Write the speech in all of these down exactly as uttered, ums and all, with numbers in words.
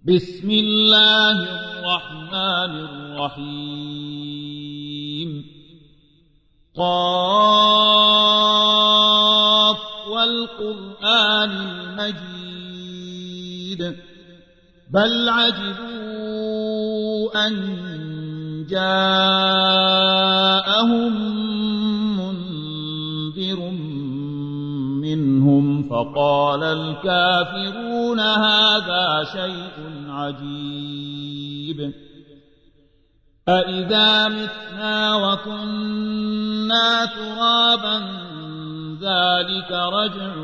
بسم الله الرحمن الرحيم قاف والقرآن المجيد بل عجبوا أن جاءهم منذر منهم فقال الكافرون هذا شيء عجيب أإذا متنا وكنا ترابا ذلك رجع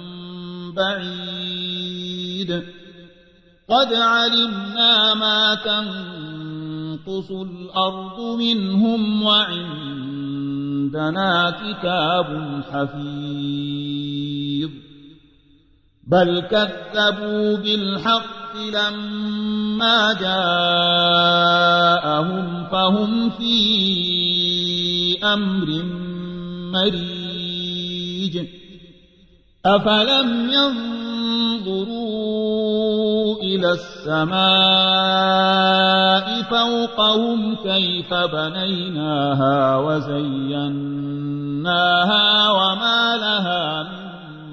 بعيد قد علمنا ما تنقص الأرض منهم وعندنا كتاب حفيظ بل كذبوا بالحق لما جاءهم فهم في أمر مريج أفلم ينظروا إلى السماء فوقهم كيف بنيناها وزيناها وما لها من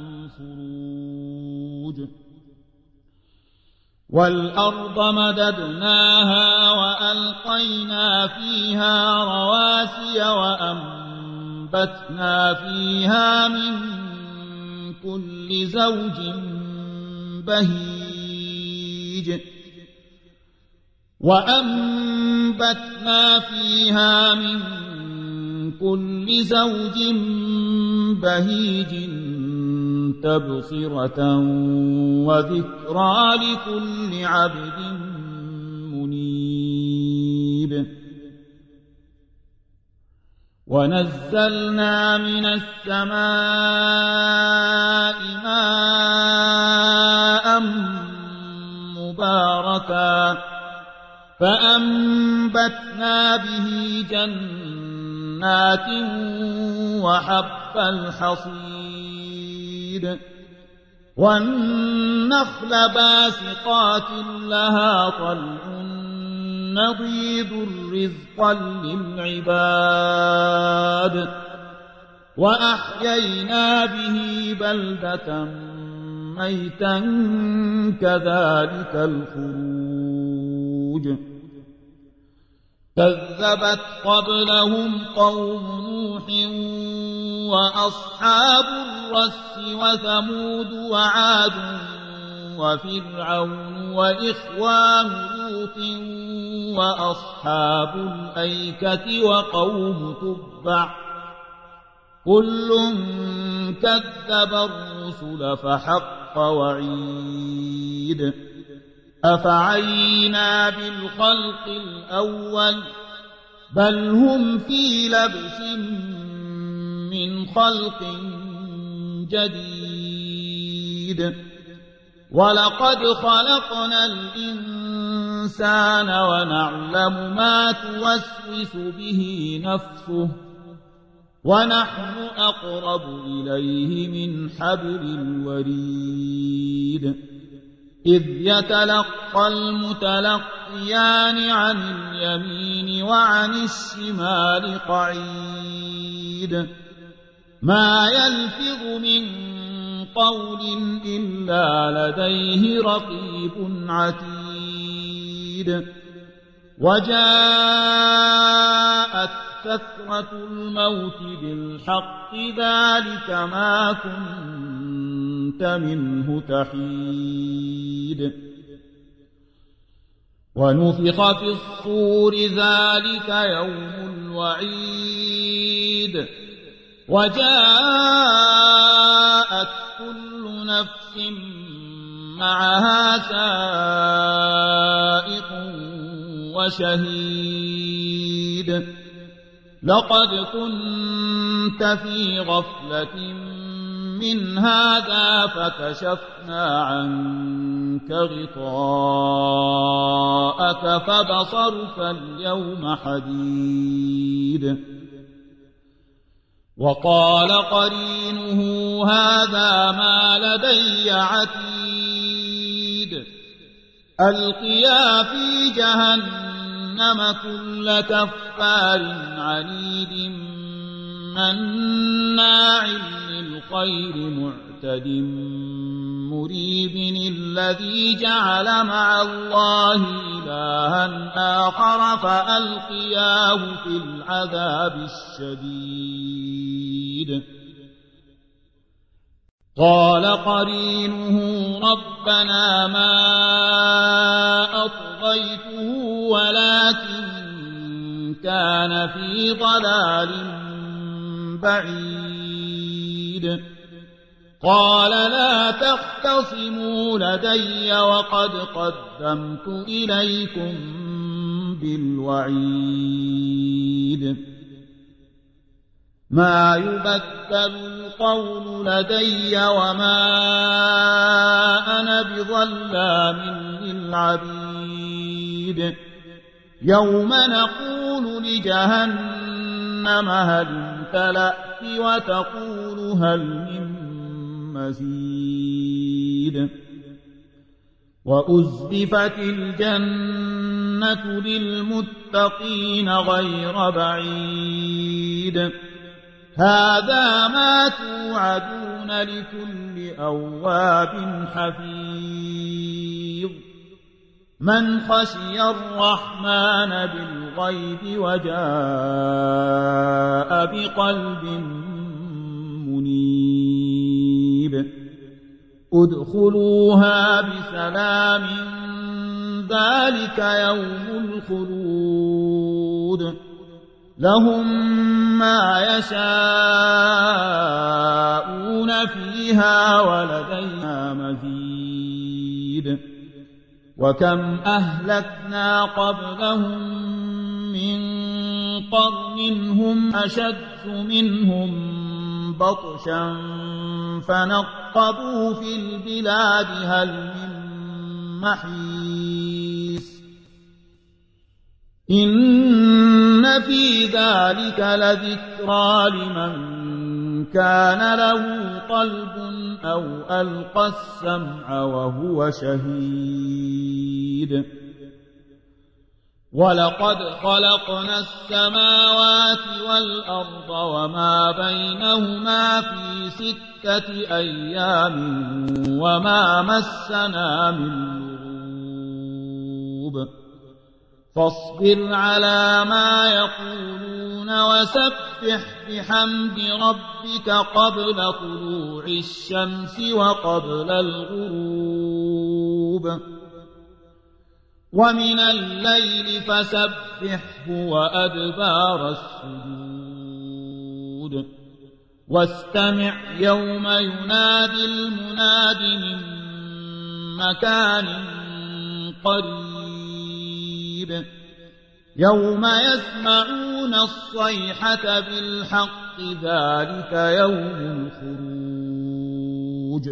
والأرض مددناها وألقينا فيها رواسي وأنبتنا فيها من كل زوج بهيج وأنبتنا فيها من كل زوج بهيج تبصرة وذكرى لكل عبد منيب ونزلنا من السماء ماء مباركا فأنبتنا به جنات وحب الحصيد والنخل باسقات لها طلع نضيد رزقا للعباد وأحيينا به بلدة ميتا كذلك الخروج كذبت قبلهم قوم نوح وأصحاب الرس وثمود وعاد وفرعون وإخوان لوط وأصحاب الأيكة وقوم تبع كل كذب الرسل فحق وعيد أفعينا بالخلق الأول بل هم في لبس من خلق جديد ولقد خلقنا الإنسان ونعلم ما توسوس به نفسه ونحن أقرب إليه من حبل الوريد إذ يتلقى المتلقيان عن اليمين وعن الشمال قعيد ما يلفظ من قول إلا لديه رقيب عتيد وجاءت سكرة الموت بالحق ذلك ما كنت منه تحيد ونفخ في الصور ذلك يوم الوعيد وجاءت كل نفس معها سائق وشهيد لقد كنت في غفلة من هذا فكشفنا عنك غطاءك فبصرك اليوم حديد وقال قرينه هذا ما لدي عتيد ألقيا في جهنم كل كفار عنيد مناع للخير معتد مريب الذي جعل مع الله إلها آخر فألقياه في العذاب الشديد قال قرينه ربنا ما أطغيته ولكن كان في ضلال بعيد قال لا تختصموا لدي وقد قدمت إليكم بالوعيد ما يبدل القول لدي وما أنا بظلام للعبيد يوم نقول لجهنم هل امتلأت وتقول هل من مزيد وأزلفت الجنة للمتقين غير بعيد هذا ما توعدون لكل أواب حفيظ من خشي الرحمن بالغيب وجاء بقلب منيب ادخلوها بسلام ذلك يوم الخلود لهم ما يشاءون فيها ولدينا مزيد وكم أهلكنا قبلهم من قرن هم أشد منهم بطشا فنقبوا في البلاد هل من محيص إن في ذلك لذكرى لمن كان له قلب أو ألقى السمع وهو شهيد ولقد خلقنا السماوات والأرض وما بينهما في ستة أيام وما مسنا من لغوب فاصبر على ما يقولون وسبح بحمد ربك قبل طلوع الشمس وقبل الغروب ومن الليل فسبحه وأدبار السجود واستمع يوم ينادي المناد من مكان قريب يوم يسمعون الصيحة بالحق ذلك يوم الخروج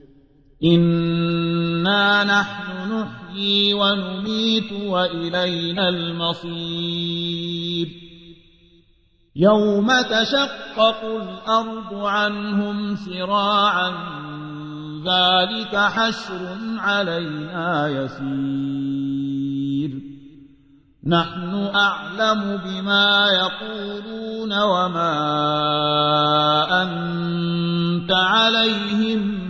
إنا نحن نحيي ونميت وإلينا المصير يوم تشقق الأرض عنهم سراعا ذلك حشر علينا يسير نحن أعلم بما يقولون وما أنت عليهم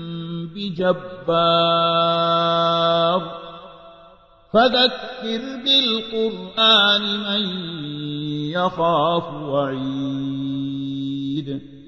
بجبار فذكر بالقرآن من يخاف وعيد